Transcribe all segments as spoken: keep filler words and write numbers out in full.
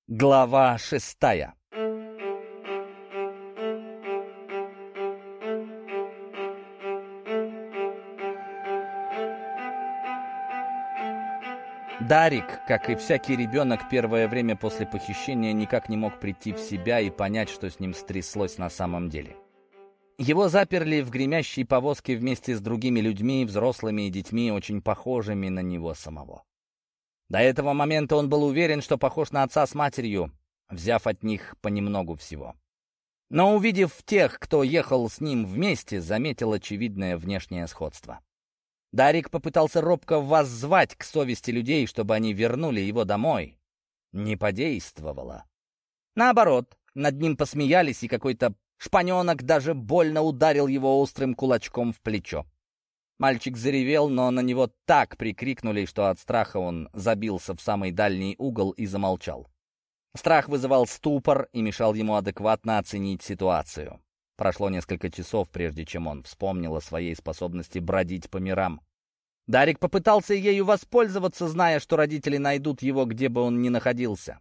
Глава шестая. Дарик, как и всякий ребенок, первое время после похищения никак не мог прийти в себя и понять, что с ним стряслось на самом деле. Его заперли в гремящей повозке вместе с другими людьми, взрослыми и детьми, очень похожими на него самого. До этого момента он был уверен, что похож на отца с матерью, взяв от них понемногу всего. Но увидев тех, кто ехал с ним вместе, заметил очевидное внешнее сходство. Дарик попытался робко воззвать к совести людей, чтобы они вернули его домой. Не подействовало. Наоборот, над ним посмеялись, и какой-то шпаненок даже больно ударил его острым кулачком в плечо. Мальчик заревел, но на него так прикрикнули, что от страха он забился в самый дальний угол и замолчал. Страх вызывал ступор и мешал ему адекватно оценить ситуацию. Прошло несколько часов, прежде чем он вспомнил о своей способности бродить по мирам. Дарик попытался ею воспользоваться, зная, что родители найдут его, где бы он ни находился.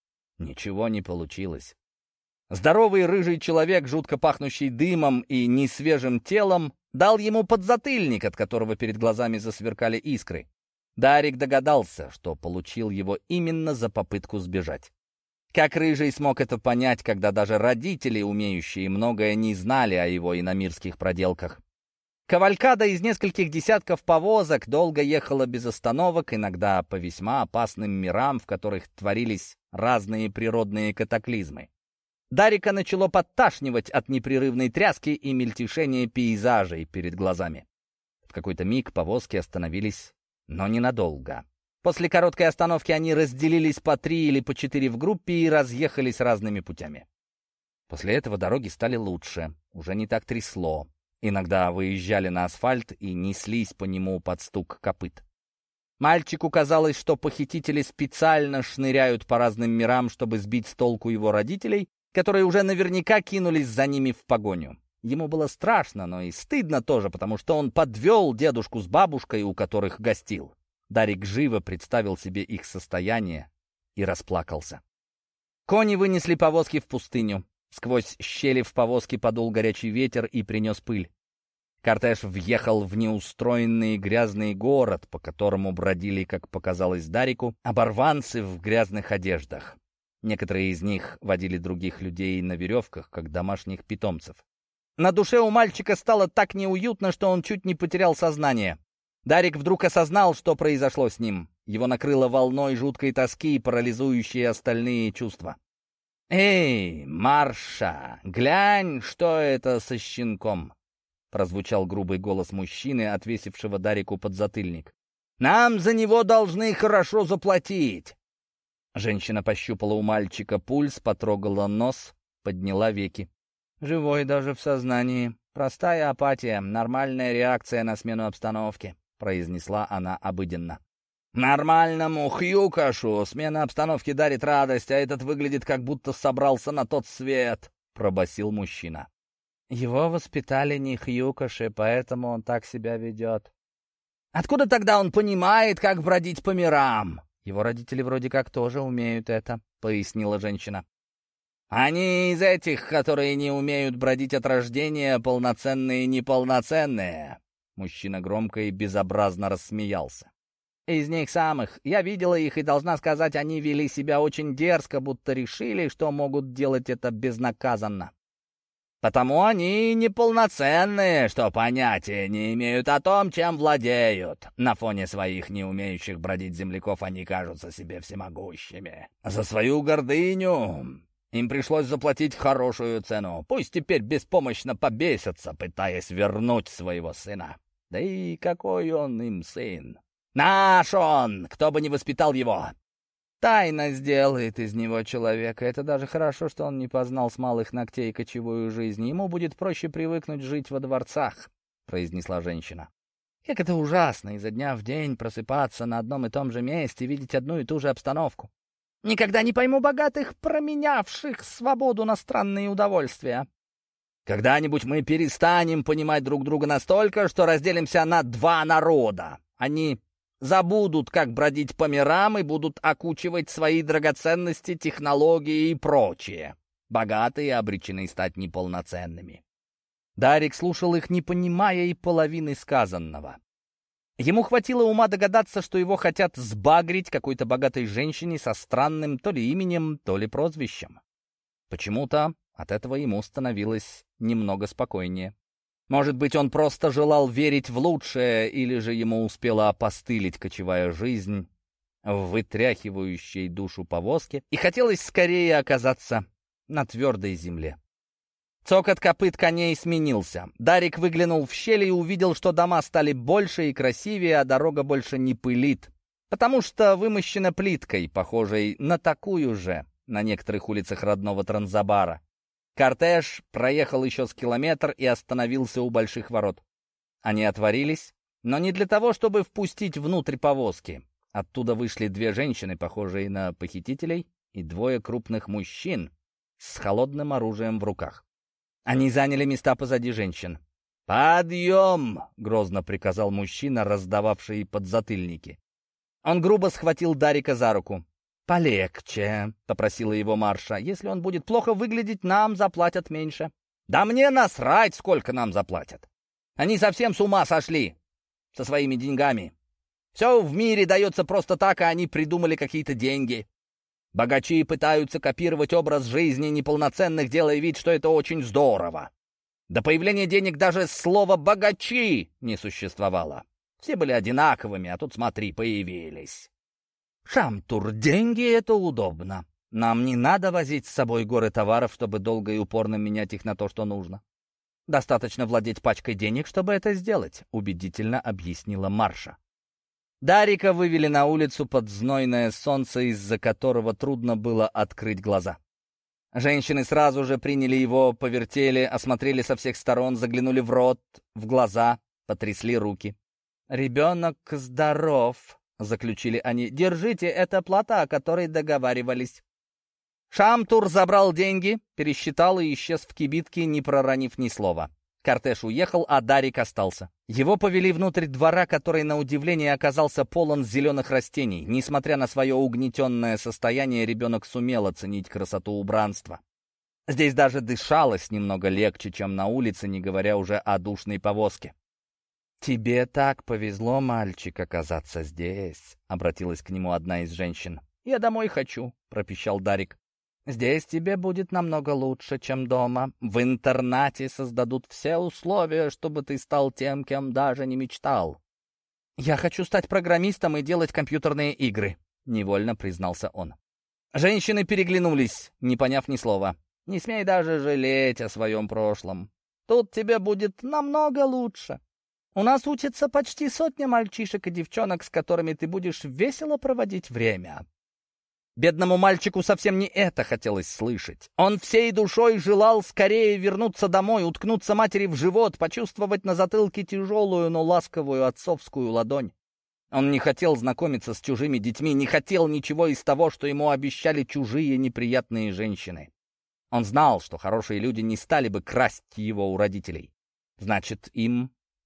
Ничего не получилось. Здоровый рыжий человек, жутко пахнущий дымом и несвежим телом, дал ему подзатыльник, от которого перед глазами засверкали искры. Дарик догадался, что получил его именно за попытку сбежать. Как рыжий смог это понять, когда даже родители, умеющие многое, не знали о его иномирских проделках? Кавалькада из нескольких десятков повозок долго ехала без остановок, иногда по весьма опасным мирам, в которых творились разные природные катаклизмы. Дарика начало подташнивать от непрерывной тряски и мельтешения пейзажей перед глазами. В какой-то миг повозки остановились, но ненадолго. После короткой остановки они разделились по три или по четыре в группе и разъехались разными путями. После этого дороги стали лучше, уже не так трясло. Иногда выезжали на асфальт и неслись по нему под стук копыт. Мальчику казалось, что похитители специально шныряют по разным мирам, чтобы сбить с толку его родителей, которые уже наверняка кинулись за ними в погоню. Ему было страшно, но и стыдно тоже, потому что он подвел дедушку с бабушкой, у которых гостил. Дарик живо представил себе их состояние и расплакался. Кони вынесли повозки в пустыню. Сквозь щели в повозке подул горячий ветер и принес пыль. Кортеж въехал в неустроенный грязный город, по которому бродили, как показалось Дарику, оборванцы в грязных одеждах. Некоторые из них водили других людей на веревках, как домашних питомцев. На душе у мальчика стало так неуютно, что он чуть не потерял сознание. Дарик вдруг осознал, что произошло с ним. Его накрыло волной жуткой тоски, парализующей остальные чувства. «Эй, Марша, глянь, что это со щенком!» Прозвучал грубый голос мужчины, отвесившего Дарику подзатыльник. «Нам за него должны хорошо заплатить!» Женщина пощупала у мальчика пульс, потрогала нос, подняла веки. «Живой даже в сознании. Простая апатия, нормальная реакция на смену обстановки», — произнесла она обыденно. «Нормальному Хьюкашу смена обстановки дарит радость, а этот выглядит, как будто собрался на тот свет», — пробасил мужчина. «Его воспитали не Хьюкаши, поэтому он так себя ведет». «Откуда тогда он понимает, как бродить по мирам?» «Его родители вроде как тоже умеют это», — пояснила женщина. «Они из этих, которые не умеют бродить от рождения, полноценные и неполноценные». Мужчина громко и безобразно рассмеялся. «Из них самых. Я видела их и должна сказать, они вели себя очень дерзко, будто решили, что могут делать это безнаказанно. Потому они неполноценные, что понятия не имеют о том, чем владеют. На фоне своих не умеющих бродить земляков они кажутся себе всемогущими. За свою гордыню им пришлось заплатить хорошую цену. Пусть теперь беспомощно побесятся, пытаясь вернуть своего сына. Да и какой он им сын? Наш он, кто бы ни воспитал его. Тайна сделает из него человека. Это даже хорошо, что он не познал с малых ногтей кочевую жизнь. Ему будет проще привыкнуть жить во дворцах», — произнесла женщина. «Как это ужасно, изо дня в день просыпаться на одном и том же месте, видеть одну и ту же обстановку. Никогда не пойму богатых, променявших свободу на странные удовольствия. Когда-нибудь мы перестанем понимать друг друга настолько, что разделимся на два народа. Они Забудут, как бродить по мирам, и будут окучивать свои драгоценности, технологии и прочее. Богатые обречены стать неполноценными. Дарик слушал их, не понимая и половины сказанного. Ему хватило ума догадаться, что его хотят сбагрить какой-то богатой женщине со странным то ли именем, то ли прозвищем. Почему-то от этого ему становилось немного спокойнее. Может быть, он просто желал верить в лучшее, или же ему успела опостылить кочевая жизнь в вытряхивающей душу повозке, и хотелось скорее оказаться на твердой земле. Цокот копыт коней сменился. Дарик выглянул в щель и увидел, что дома стали больше и красивее, а дорога больше не пылит, потому что вымощена плиткой, похожей на такую же на некоторых улицах родного Транзабара. Кортеж проехал еще с километр и остановился у больших ворот. Они отворились, но не для того, чтобы впустить внутрь повозки. Оттуда вышли две женщины, похожие на похитителей, и двое крупных мужчин с холодным оружием в руках. Они заняли места позади женщин. «Подъем!» — грозно приказал мужчина, раздававший подзатыльники. Он грубо схватил Дарика за руку. «Полегче», — попросила его Марша. «Если он будет плохо выглядеть, нам заплатят меньше». «Да мне насрать, сколько нам заплатят! Они совсем с ума сошли со своими деньгами. Все в мире дается просто так, а они придумали какие-то деньги. Богачи пытаются копировать образ жизни неполноценных, делая вид, что это очень здорово. До появления денег даже слова «богачи» не существовало. Все были одинаковыми, а тут, смотри, появились. «Шамтур, деньги — это удобно. Нам не надо возить с собой горы товаров, чтобы долго и упорно менять их на то, что нужно. Достаточно владеть пачкой денег, чтобы это сделать», — убедительно объяснила Марша. Дарика вывели на улицу под знойное солнце, из-за которого трудно было открыть глаза. Женщины сразу же приняли его, повертели, осмотрели со всех сторон, заглянули в рот, в глаза, потрясли руки. «Ребенок здоров», — заключили они. «Держите, это плата, о которой договаривались». Шамтур забрал деньги, пересчитал и исчез в кибитке, не проронив ни слова. Кортеж уехал, а Дарик остался. Его повели внутрь двора, который, на удивление, оказался полон зеленых растений. Несмотря на свое угнетенное состояние, ребенок сумел оценить красоту убранства. Здесь даже дышалось немного легче, чем на улице, не говоря уже о душной повозке. «Тебе так повезло, мальчик, оказаться здесь», — обратилась к нему одна из женщин. «Я домой хочу», — пропищал Дарик. «Здесь тебе будет намного лучше, чем дома. В интернате создадут все условия, чтобы ты стал тем, кем даже не мечтал». «Я хочу стать программистом и делать компьютерные игры», — невольно признался он. Женщины переглянулись, не поняв ни слова. «Не смей даже жалеть о своем прошлом. Тут тебе будет намного лучше. У нас учатся почти сотня мальчишек и девчонок, с которыми ты будешь весело проводить время». Бедному мальчику совсем не это хотелось слышать. Он всей душой желал скорее вернуться домой, уткнуться матери в живот, почувствовать на затылке тяжелую, но ласковую отцовскую ладонь. Он не хотел знакомиться с чужими детьми, не хотел ничего из того, что ему обещали чужие неприятные женщины. Он знал, что хорошие люди не стали бы красть его у родителей. Значит, им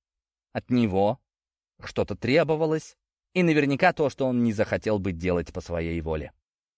от него что-то требовалось, и наверняка то, что он не захотел бы делать по своей воле.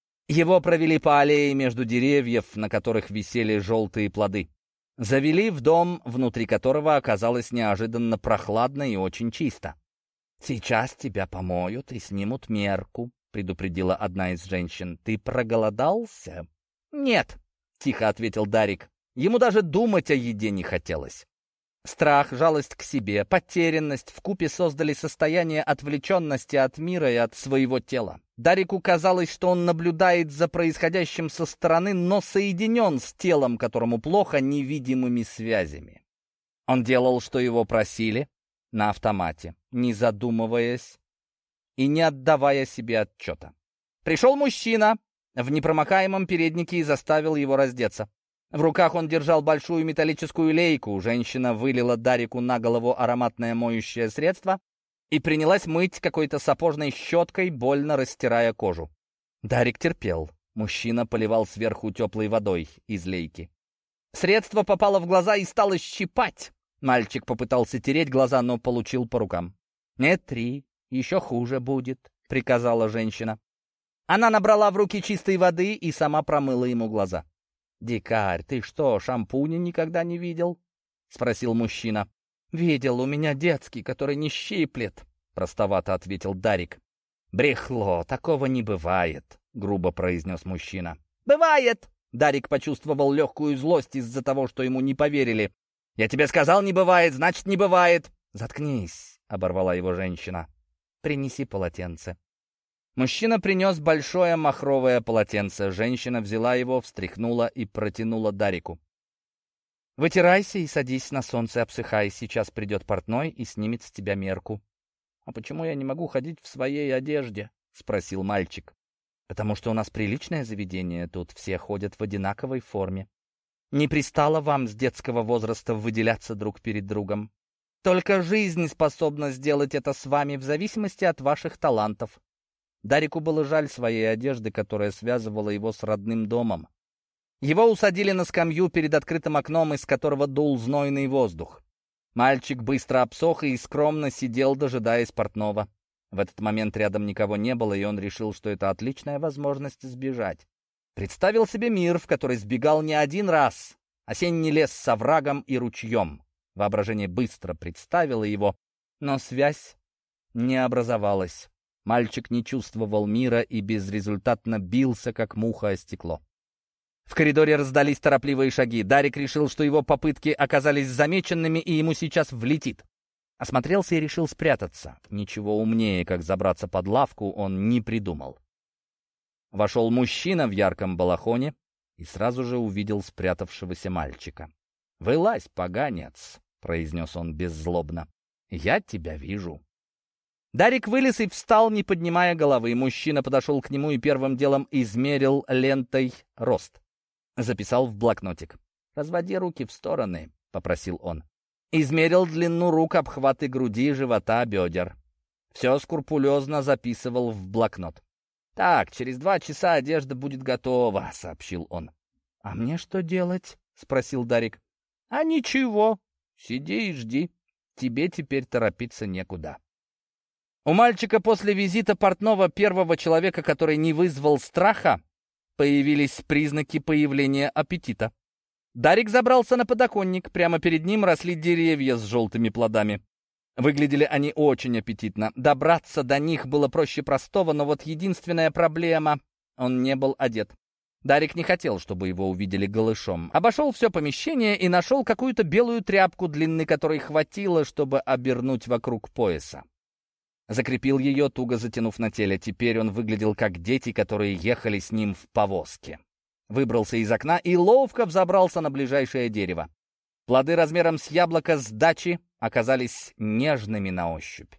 Его провели по аллее между деревьев, на которых висели желтые плоды. Завели в дом, внутри которого оказалось неожиданно прохладно и очень чисто. «Сейчас тебя помоют и снимут мерку», — предупредила одна из женщин. «Ты проголодался?» «Нет», — тихо ответил Дарик. Ему даже думать о еде не хотелось. Страх, жалость к себе, потерянность вкупе создали состояние отвлеченности от мира и от своего тела. Дарику казалось, что он наблюдает за происходящим со стороны, но соединен с телом, которому плохо, невидимыми связями. Он делал, что его просили, на автомате, не задумываясь и не отдавая себе отчета. Пришел мужчина в непромокаемом переднике и заставил его раздеться. В руках он держал большую металлическую лейку. Женщина вылила Дарику на голову ароматное моющее средство и принялась мыть какой-то сапожной щеткой, больно растирая кожу. Дарик терпел. Мужчина поливал сверху теплой водой из лейки. Средство попало в глаза и стало щипать. Мальчик попытался тереть глаза, но получил по рукам. «Не три, еще хуже будет», — приказала женщина. Она набрала в руки чистой воды и сама промыла ему глаза. «Дикарь, ты что, шампуня никогда не видел?» — спросил мужчина. «Видел, у меня детский, который не щиплет», — простовато ответил Дарик. «Брехло, такого не бывает», — грубо произнес мужчина. «Бывает!» — Дарик почувствовал легкую злость из-за того, что ему не поверили. «Я тебе сказал, не бывает, значит, не бывает!» «Заткнись!» — оборвала его женщина. «Принеси полотенце». Мужчина принес большое махровое полотенце. Женщина взяла его, встряхнула и протянула Дарику. «Вытирайся и садись на солнце, обсыхай. Сейчас придет портной и снимет с тебя мерку». «А почему я не могу ходить в своей одежде?» — спросил мальчик. «Потому что у нас приличное заведение, тут все ходят в одинаковой форме. Не пристало вам с детского возраста выделяться друг перед другом. Только жизнь способна сделать это с вами в зависимости от ваших талантов». Дарику было жаль своей одежды, которая связывала его с родным домом. Его усадили на скамью перед открытым окном, из которого дул знойный воздух. Мальчик быстро обсох и скромно сидел, дожидаясь портного. В этот момент рядом никого не было, и он решил, что это отличная возможность сбежать. Представил себе мир, в который сбегал не один раз. Осенний лес с оврагом и ручьем. Воображение быстро представило его, но связь не образовалась. Мальчик не чувствовал мира и безрезультатно бился, как муха о стекло. В коридоре раздались торопливые шаги. Дарик решил, что его попытки оказались замеченными, и ему сейчас влетит. Осмотрелся и решил спрятаться. Ничего умнее, как забраться под лавку, он не придумал. Вошел мужчина в ярком балахоне и сразу же увидел спрятавшегося мальчика. «Вылазь, поганец», — произнес он беззлобно. «Я тебя вижу». Дарик вылез и встал, не поднимая головы. Мужчина подошел к нему и первым делом измерил лентой рост. Записал в блокнотик. «Разводи руки в стороны», — попросил он. Измерил длину рук, обхваты груди, живота, бедер. Все скрупулезно записывал в блокнот. «Так, через два часа одежда будет готова», — сообщил он. «А мне что делать?» — спросил Дарик. «А ничего. Сиди и жди. Тебе теперь торопиться некуда». У мальчика после визита портного, первого человека, который не вызвал страха, появились признаки появления аппетита. Дарик забрался на подоконник. Прямо перед ним росли деревья с желтыми плодами. Выглядели они очень аппетитно. Добраться до них было проще простого, но вот единственная проблема — он не был одет. Дарик не хотел, чтобы его увидели голышом. Обошел все помещение и нашел какую-то белую тряпку, длины которой хватило, чтобы обернуть вокруг пояса. Закрепил ее, туго затянув на теле. Теперь он выглядел как дети, которые ехали с ним в повозке. Выбрался из окна и ловко взобрался на ближайшее дерево. Плоды размером с яблоко с дачи оказались нежными на ощупь.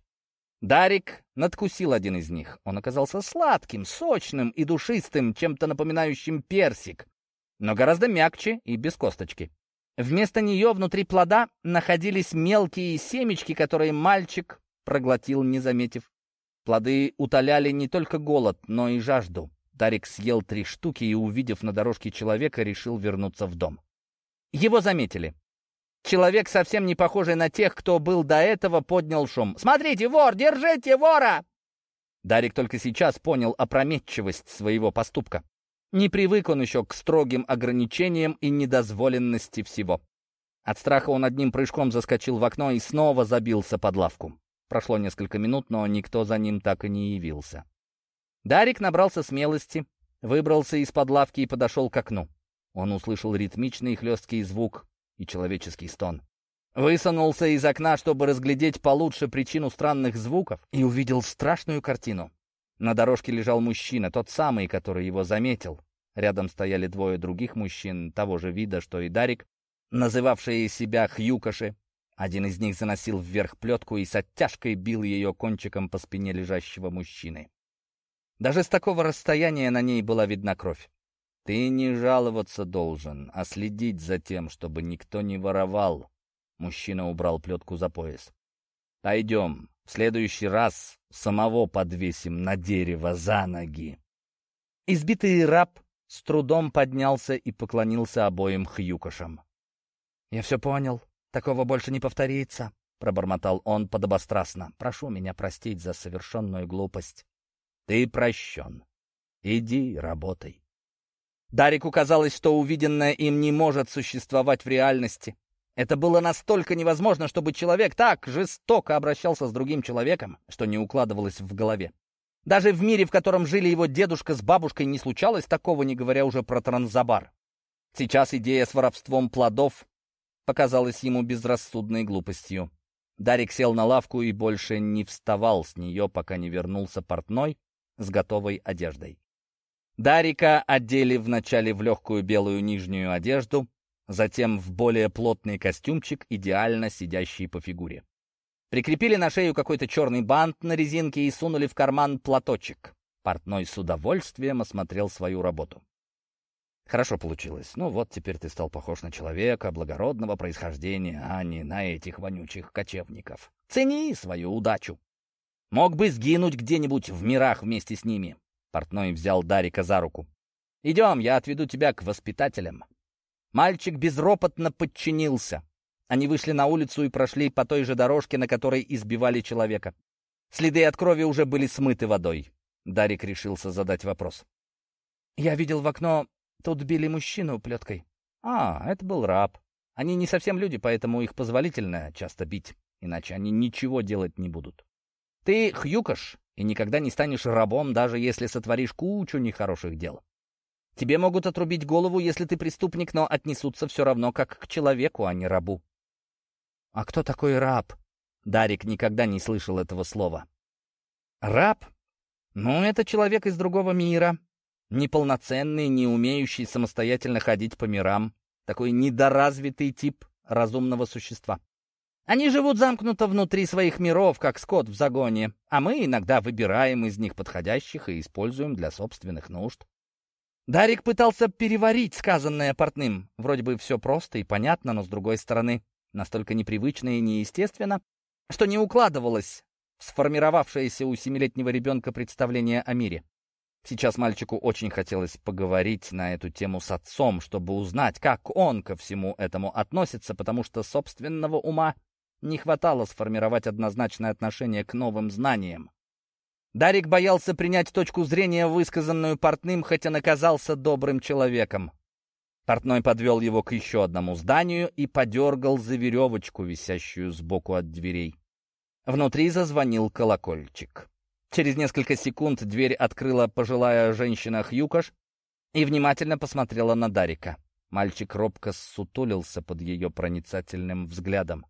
Дарик надкусил один из них. Он оказался сладким, сочным и душистым, чем-то напоминающим персик, но гораздо мягче и без косточки. Вместо нее внутри плода находились мелкие семечки, которые мальчик проглотил, не заметив. Плоды утоляли не только голод, но и жажду. Дарик съел три штуки и, увидев на дорожке человека, решил вернуться в дом. Его заметили. Человек, совсем не похожий на тех, кто был до этого, поднял шум. «Смотрите, вор! Держите вора!» Дарик только сейчас понял опрометчивость своего поступка. Не привык он еще к строгим ограничениям и недозволенности всего. От страха он одним прыжком заскочил в окно и снова забился под лавку. Прошло несколько минут, но никто за ним так и не явился. Дарик набрался смелости, выбрался из-под лавки и подошел к окну. Он услышал ритмичный хлесткий звук и человеческий стон. Высунулся из окна, чтобы разглядеть получше причину странных звуков, и увидел страшную картину. На дорожке лежал мужчина, тот самый, который его заметил. Рядом стояли двое других мужчин, того же вида, что и Дарик, называвшие себя хьюкаши. Один из них заносил вверх плетку и с оттяжкой бил ее кончиком по спине лежащего мужчины. Даже с такого расстояния на ней была видна кровь. «Ты не жаловаться должен, а следить за тем, чтобы никто не воровал». Мужчина убрал плетку за пояс. «Пойдем, в следующий раз самого подвесим на дерево за ноги». Избитый раб с трудом поднялся и поклонился обоим хьюкашам. «Я все понял. Такого больше не повторится», пробормотал он подобострастно. «Прошу меня простить за совершенную глупость. Ты прощен. Иди, работай». Дарику казалось, что увиденное им не может существовать в реальности. Это было настолько невозможно, чтобы человек так жестоко обращался с другим человеком, что не укладывалось в голове. Даже в мире, в котором жили его дедушка с бабушкой, не случалось такого, не говоря уже про Транзабар. Сейчас идея с воровством плодов показалась ему безрассудной глупостью. Дарик сел на лавку и больше не вставал с нее, пока не вернулся портной с готовой одеждой. Дарика одели вначале в легкую белую нижнюю одежду, затем в более плотный костюмчик, идеально сидящий по фигуре. Прикрепили на шею какой-то черный бант на резинке и сунули в карман платочек. Портной с удовольствием осмотрел свою работу. «Хорошо получилось. Ну вот теперь ты стал похож на человека благородного происхождения, а не на этих вонючих кочевников. Цени свою удачу. Мог бы сгинуть где-нибудь в мирах вместе с ними». Портной взял Дарика за руку. «Идем, я отведу тебя к воспитателям». Мальчик безропотно подчинился. Они вышли на улицу и прошли по той же дорожке, на которой избивали человека. Следы от крови уже были смыты водой. Дарик решился задать вопрос. «Я видел в окно, тут били мужчину плеткой». «А, это был раб. Они не совсем люди, поэтому их позволительно часто бить, иначе они ничего делать не будут. Ты хьюкаш и никогда не станешь рабом, даже если сотворишь кучу нехороших дел. Тебе могут отрубить голову, если ты преступник, но отнесутся все равно как к человеку, а не рабу». «А кто такой раб?» Дарик никогда не слышал этого слова. «Раб? Ну, это человек из другого мира. Неполноценный, не умеющий самостоятельно ходить по мирам. Такой недоразвитый тип разумного существа. Они живут замкнуто внутри своих миров, как скот в загоне, а мы иногда выбираем из них подходящих и используем для собственных нужд». Дарик пытался переварить сказанное портным. Вроде бы все просто и понятно, но с другой стороны настолько непривычно и неестественно, что не укладывалось в сформировавшееся у семилетнего ребенка представление о мире. Сейчас мальчику очень хотелось поговорить на эту тему с отцом, чтобы узнать, как он ко всему этому относится, потому что собственного ума не хватало сформировать однозначное отношение к новым знаниям. Дарик боялся принять точку зрения, высказанную портным, хотя оказался добрым человеком. Портной подвел его к еще одному зданию и подергал за веревочку, висящую сбоку от дверей. Внутри зазвонил колокольчик. Через несколько секунд дверь открыла пожилая женщина Хьюкаш и внимательно посмотрела на Дарика. Мальчик робко ссутулился под ее проницательным взглядом.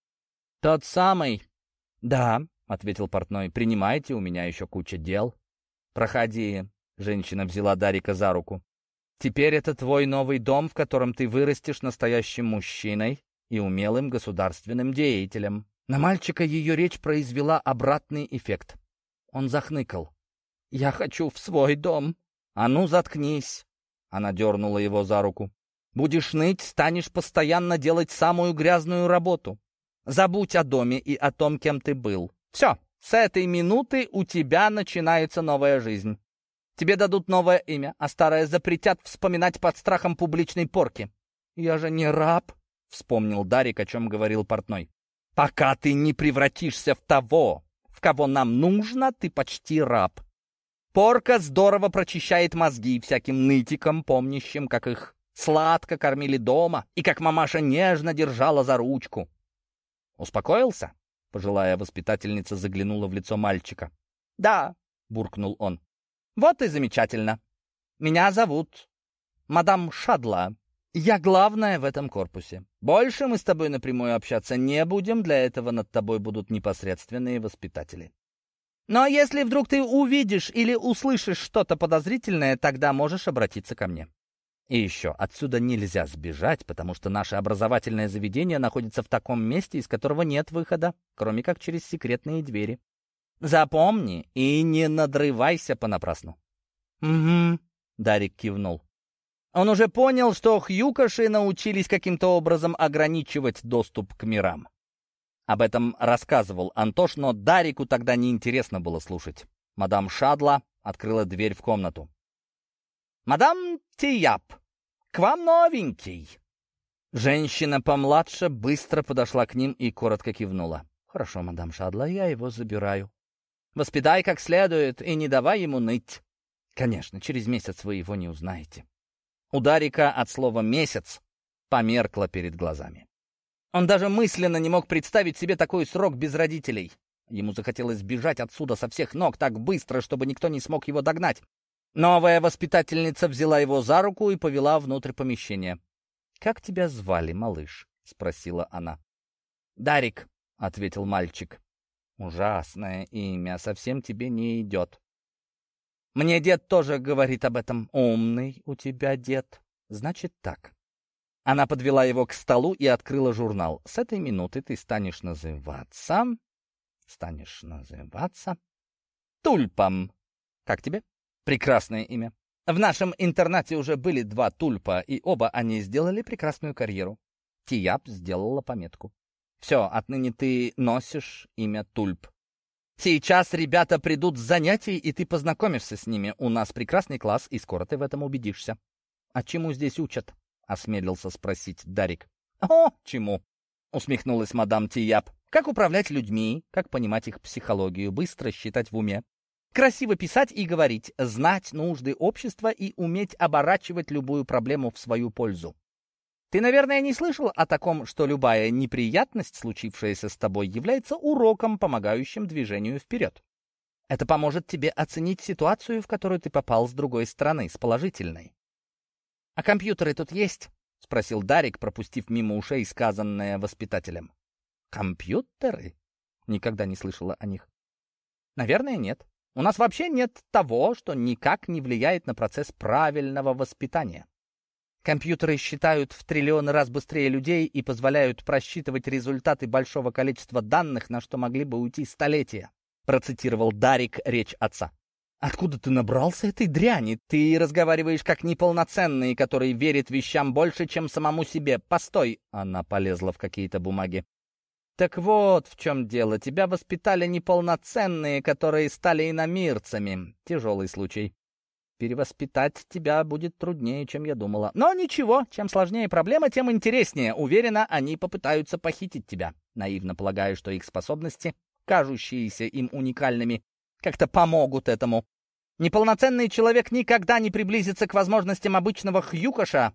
«Тот самый?» «Да», — ответил портной, — «принимайте, у меня еще куча дел». «Проходи», — женщина взяла Дарика за руку. «Теперь это твой новый дом, в котором ты вырастешь настоящим мужчиной и умелым государственным деятелем». На мальчика ее речь произвела обратный эффект. Он захныкал. «Я хочу в свой дом». «А ну, заткнись!» Она дернула его за руку. «Будешь ныть, станешь постоянно делать самую грязную работу. Забудь о доме и о том, кем ты был. Все, с этой минуты у тебя начинается новая жизнь. Тебе дадут новое имя, а старое запретят вспоминать под страхом публичной порки». «Я же не раб», — вспомнил Дарик, о чем говорил портной. «Пока ты не превратишься в того, в кого нам нужно, ты почти раб. Порка здорово прочищает мозги всяким нытикам, помнящим, как их сладко кормили дома и как мамаша нежно держала за ручку». «Успокоился?» — пожилая воспитательница заглянула в лицо мальчика. «Да», — буркнул он. «Вот и замечательно. Меня зовут мадам Шадла. Я главная в этом корпусе. Больше мы с тобой напрямую общаться не будем, для этого над тобой будут непосредственные воспитатели. Но если вдруг ты увидишь или услышишь что-то подозрительное, тогда можешь обратиться ко мне. И еще, отсюда нельзя сбежать, потому что наше образовательное заведение находится в таком месте, из которого нет выхода, кроме как через секретные двери. Запомни и не надрывайся понапрасну». «Угу», — Дарик кивнул. Он уже понял, что хьюкаши научились каким-то образом ограничивать доступ к мирам. Об этом рассказывал Антош, но Дарику тогда неинтересно было слушать. Мадам Шадла открыла дверь в комнату. «Мадам Тияп, к вам новенький!» Женщина помладше быстро подошла к ним и коротко кивнула. «Хорошо, мадам Шадла, я его забираю. Воспитай как следует и не давай ему ныть. Конечно, через месяц вы его не узнаете». У Дарика от слова «месяц» померкло перед глазами. Он даже мысленно не мог представить себе такой срок без родителей. Ему захотелось бежать отсюда со всех ног так быстро, чтобы никто не смог его догнать. Новая воспитательница взяла его за руку и повела внутрь помещения. «Как тебя звали, малыш?» — спросила она. «Дарик», — ответил мальчик. «Ужасное имя, совсем тебе не идет». «Мне дед тоже говорит об этом. Умный у тебя дед. Значит так». Она подвела его к столу и открыла журнал. «С этой минуты ты станешь называться... Станешь называться... Тульпом. Как тебе? Прекрасное имя. В нашем интернате уже были два Тульпа, и оба они сделали прекрасную карьеру». Тияп сделала пометку. «Все, отныне ты носишь имя Тульп. Сейчас ребята придут с занятий, и ты познакомишься с ними. У нас прекрасный класс, и скоро ты в этом убедишься». «А чему здесь учат?» — осмелился спросить Дарик. «О, чему?» — усмехнулась мадам Тияп. «Как управлять людьми, как понимать их психологию, быстро считать в уме, красиво писать и говорить, знать нужды общества и уметь оборачивать любую проблему в свою пользу. Ты, наверное, не слышал о таком, что любая неприятность, случившаяся с тобой, является уроком, помогающим движению вперед. Это поможет тебе оценить ситуацию, в которую ты попал с другой стороны, с положительной». «А компьютеры тут есть?» — спросил Дарик, пропустив мимо ушей сказанное воспитателем. «Компьютеры?» — никогда не слышала о них. «Наверное, нет. У нас вообще нет того, что никак не влияет на процесс правильного воспитания. Компьютеры считают в триллионы раз быстрее людей и позволяют просчитывать результаты большого количества данных, на что могли бы уйти столетия», — процитировал Дарик речь отца. «Откуда ты набрался этой дряни? Ты разговариваешь как неполноценный, который верит вещам больше, чем самому себе. Постой!» — она полезла в какие-то бумаги. «Так вот в чем дело. Тебя воспитали неполноценные, которые стали иномирцами. Тяжелый случай. Перевоспитать тебя будет труднее, чем я думала. Но ничего, чем сложнее проблема, тем интереснее. Уверена, они попытаются похитить тебя. Наивно полагаю, что их способности, кажущиеся им уникальными, как-то помогут этому. Неполноценный человек никогда не приблизится к возможностям обычного хьюкаша,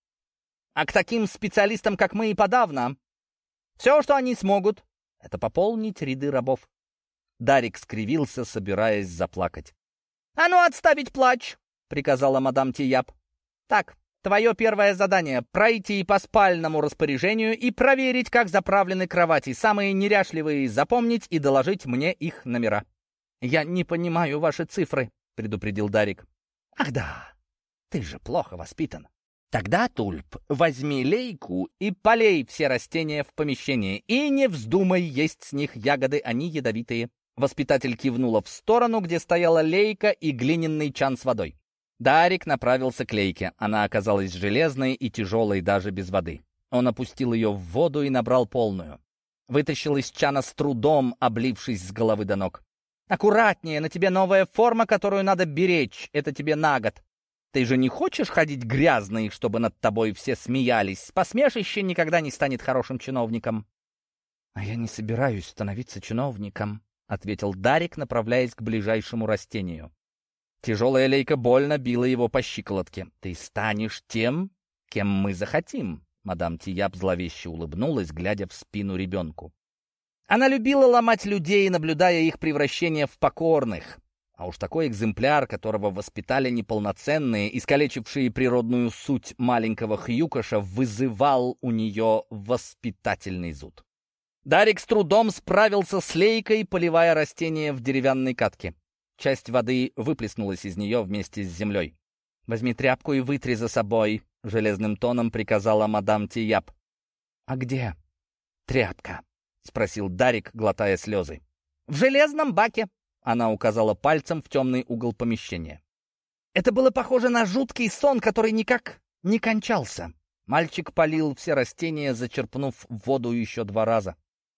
а к таким специалистам, как мы, и подавно. Все, что они смогут, — это пополнить ряды рабов». Дарик скривился, собираясь заплакать. «А ну, отставить плач!» — приказала мадам Тияп. «Так, твое первое задание — пройти по спальному распоряжению и проверить, как заправлены кровати. Самые неряшливые запомнить и доложить мне их номера». «Я не понимаю ваши цифры», — предупредил Дарик. «Ах да, ты же плохо воспитан. Тогда, Тульп, возьми лейку и полей все растения в помещении, и не вздумай есть с них ягоды, они ядовитые». Воспитатель кивнула в сторону, где стояла лейка и глиняный чан с водой. Дарик направился к лейке. Она оказалась железной и тяжелой даже без воды. Он опустил ее в воду и набрал полную. Вытащил из чана с трудом, облившись с головы до ног. «Аккуратнее, на тебе новая форма, которую надо беречь. Это тебе на год. Ты же не хочешь ходить грязный, чтобы над тобой все смеялись? Посмешище никогда не станет хорошим чиновником». «А я не собираюсь становиться чиновником», — ответил Дарик, направляясь к ближайшему растению. Тяжелая лейка больно била его по щиколотке. «Ты станешь тем, кем мы захотим», — мадам Тияп зловеще улыбнулась, глядя в спину ребенку. Она любила ломать людей, наблюдая их превращение в покорных. А уж такой экземпляр, которого воспитали неполноценные, искалечившие природную суть маленького хьюкаша, вызывал у нее воспитательный зуд. Дарик с трудом справился с лейкой, поливая растение в деревянной катке. Часть воды выплеснулась из нее вместе с землей. «Возьми тряпку и вытри за собой», — железным тоном приказала мадам Тияп. «А где тряпка?» — спросил Дарик, глотая слезы. «В железном баке», — она указала пальцем в темный угол помещения. Это было похоже на жуткий сон, который никак не кончался. Мальчик полил все растения, зачерпнув воду еще два раза.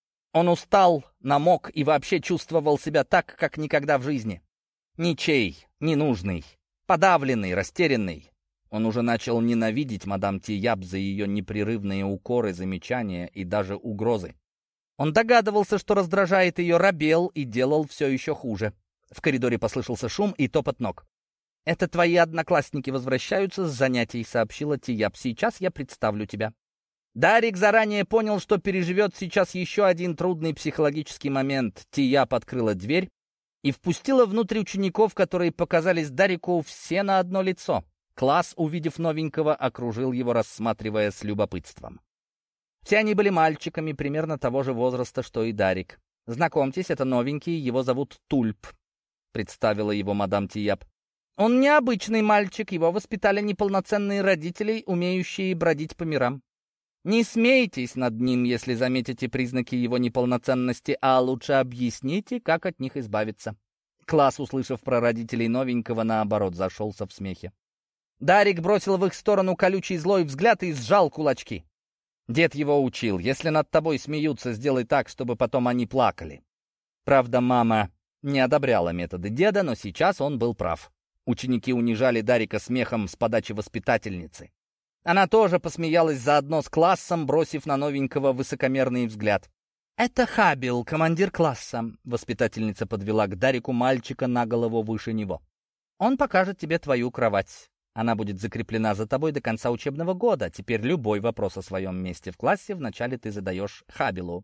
Он устал, намок и вообще чувствовал себя так, как никогда в жизни. Ничей, ненужный, подавленный, растерянный. Он уже начал ненавидеть мадам Тияп за ее непрерывные укоры, замечания и даже угрозы. Он догадывался, что раздражает ее, робел и делал все еще хуже. В коридоре послышался шум и топот ног. «Это твои одноклассники возвращаются с занятий», — сообщила Тияп. «Сейчас я представлю тебя». Дарик заранее понял, что переживет сейчас еще один трудный психологический момент. Тияп открыла дверь и впустила внутрь учеников, которые показались Дарику все на одно лицо. Класс, увидев новенького, окружил его, рассматривая с любопытством. Все они были мальчиками примерно того же возраста, что и Дарик. «Знакомьтесь, это новенький, его зовут Тульп», — представила его мадам Тияп. «Он необычный мальчик, его воспитали неполноценные родители, умеющие бродить по мирам. Не смейтесь над ним, если заметите признаки его неполноценности, а лучше объясните, как от них избавиться». Класс, услышав про родителей новенького, наоборот, зашелся в смехе. Дарик бросил в их сторону колючий злой взгляд и сжал кулачки. Дед его учил: если над тобой смеются, сделай так, чтобы потом они плакали. Правда, мама не одобряла методы деда, но сейчас он был прав. Ученики унижали Дарика смехом с подачи воспитательницы. Она тоже посмеялась заодно с классом, бросив на новенького высокомерный взгляд. «Это Хабил, командир класса», — воспитательница подвела к Дарику мальчика на голову выше него. «Он покажет тебе твою кровать. Она будет закреплена за тобой до конца учебного года. Теперь любой вопрос о своем месте в классе вначале ты задаешь Хабилу.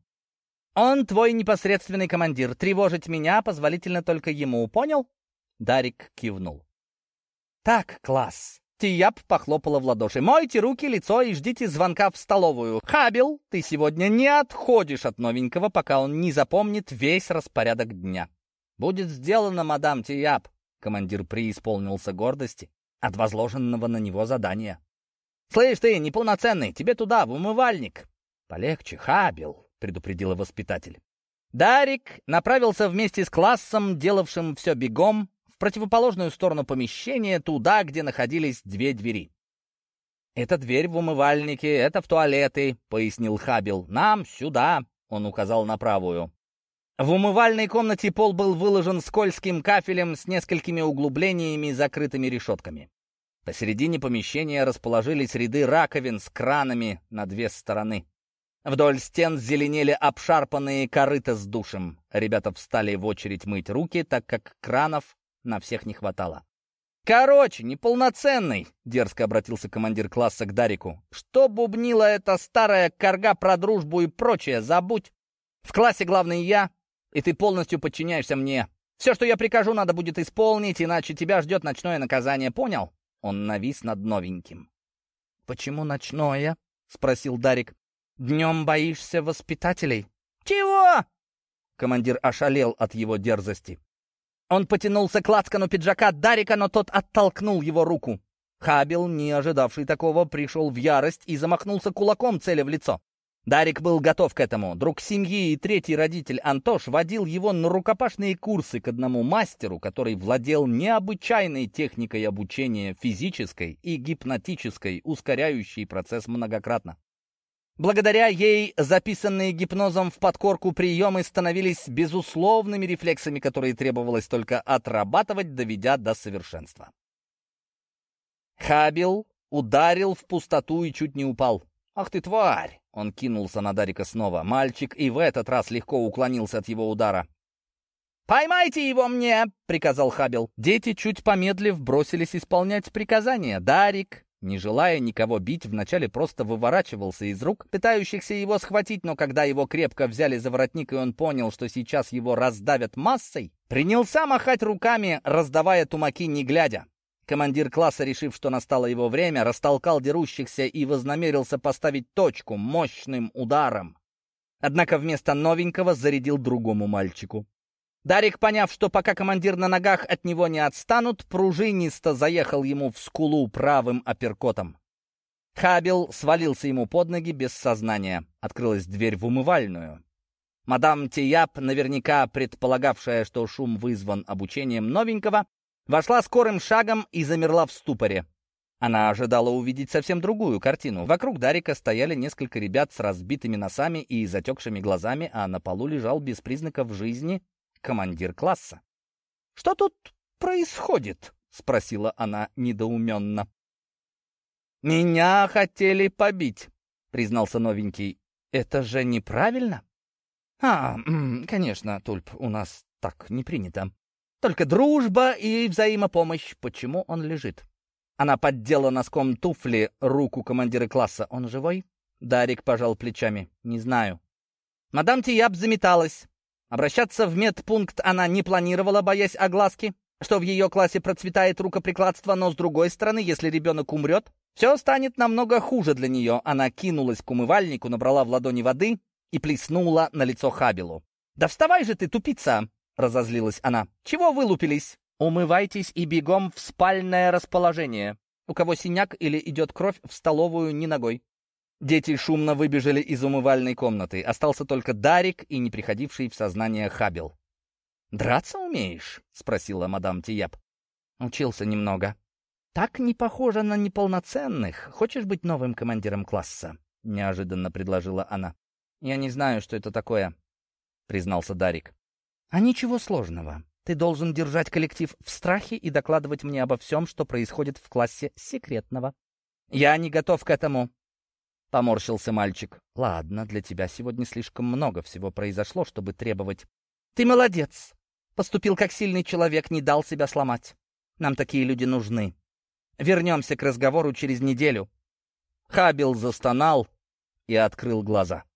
Он твой непосредственный командир. Тревожить меня позволительно только ему. Понял?» Дарик кивнул. «Так, класс». Тияп похлопала в ладоши. «Мойте руки, лицо и ждите звонка в столовую. Хабил, ты сегодня не отходишь от новенького, пока он не запомнит весь распорядок дня». «Будет сделано, мадам Тияп». Командир преисполнился гордости от возложенного на него задания. «Слышь ты, неполноценный, тебе туда, в умывальник». «Полегче, Хабил», — предупредила воспитатель. Дарик направился вместе с классом, делавшим все бегом, в противоположную сторону помещения, туда, где находились две двери. «Это дверь в умывальнике, это в туалеты», — пояснил Хабил. «Нам сюда», — он указал на правую. В умывальной комнате пол был выложен скользким кафелем с несколькими углублениями и закрытыми решетками. Посередине помещения расположились ряды раковин с кранами на две стороны. Вдоль стен зеленели обшарпанные корыта с душем. Ребята встали в очередь мыть руки, так как кранов на всех не хватало. «Короче, неполноценный!» — дерзко обратился командир класса к Дарику. «Что бубнила эта старая карга про дружбу и прочее, забудь! В классе главный я, и ты полностью подчиняешься мне. Все, что я прикажу, надо будет исполнить, иначе тебя ждет ночное наказание, понял?» Он навис над новеньким. «Почему ночное?» — спросил Дарик. «Днем боишься воспитателей?» «Чего?» Командир ошалел от его дерзости. Он потянулся к лацкану пиджака Дарика, но тот оттолкнул его руку. Хабил, не ожидавший такого, пришел в ярость и замахнулся кулаком, целя в лицо. Дарик был готов к этому. Друг семьи и третий родитель Антош водил его на рукопашные курсы к одному мастеру, который владел необычайной техникой обучения физической и гипнотической, ускоряющей процесс многократно. Благодаря ей записанные гипнозом в подкорку приемы становились безусловными рефлексами, которые требовалось только отрабатывать, доведя до совершенства. Хабил ударил в пустоту и чуть не упал. «Ах ты, тварь!» Он кинулся на Дарика снова. Мальчик и в этот раз легко уклонился от его удара. «Поймайте его мне!» — приказал Хабил. Дети, чуть помедлив, бросились исполнять приказания. Дарик, не желая никого бить, вначале просто выворачивался из рук пытающихся его схватить, но когда его крепко взяли за воротник, и он понял, что сейчас его раздавят массой, принялся махать руками, раздавая тумаки не глядя. Командир класса, решив, что настало его время, растолкал дерущихся и вознамерился поставить точку мощным ударом. Однако вместо новенького зарядил другому мальчику. Дарик, поняв, что пока командир на ногах от него не отстанут, пружинисто заехал ему в скулу правым апперкотом. Хабил свалился ему под ноги без сознания. Открылась дверь в умывальную. Мадам Тияп, наверняка предполагавшая, что шум вызван обучением новенького, вошла скорым шагом и замерла в ступоре. Она ожидала увидеть совсем другую картину. Вокруг Дарика стояли несколько ребят с разбитыми носами и затекшими глазами, а на полу лежал без признаков жизни командир класса. «Что тут происходит?» — спросила она недоуменно. «Меня хотели побить», — признался новенький. «Это же неправильно?» «А, конечно, Тульп, у нас так не принято. Только дружба и взаимопомощь. Почему он лежит?» Она поддела носком туфли руку командира класса. «Он живой?» Дарик пожал плечами. «Не знаю». Мадам Тияб заметалась. Обращаться в медпункт она не планировала, боясь огласки, что в ее классе процветает рукоприкладство, но, с другой стороны, если ребенок умрет, все станет намного хуже для нее. Она кинулась к умывальнику, набрала в ладони воды и плеснула на лицо Хабилу. «Да вставай же ты, тупица!» — разозлилась она. «Чего вылупились? Умывайтесь и бегом в спальное расположение. У кого синяк или идет кровь, в столовую ни ногой». Дети шумно выбежали из умывальной комнаты. Остался только Дарик и не приходивший в сознание Хабил. «Драться умеешь?» — спросила мадам Тияб. «Учился немного». «Так не похоже на неполноценных. Хочешь быть новым командиром класса?» — неожиданно предложила она. «Я не знаю, что это такое», — признался Дарик. «А ничего сложного. Ты должен держать коллектив в страхе и докладывать мне обо всем, что происходит в классе секретного». «Я не готов к этому», — поморщился мальчик. «Ладно, для тебя сегодня слишком много всего произошло, чтобы требовать». «Ты молодец. Поступил как сильный человек, не дал себя сломать. Нам такие люди нужны. Вернемся к разговору через неделю». Хабил застонал и открыл глаза.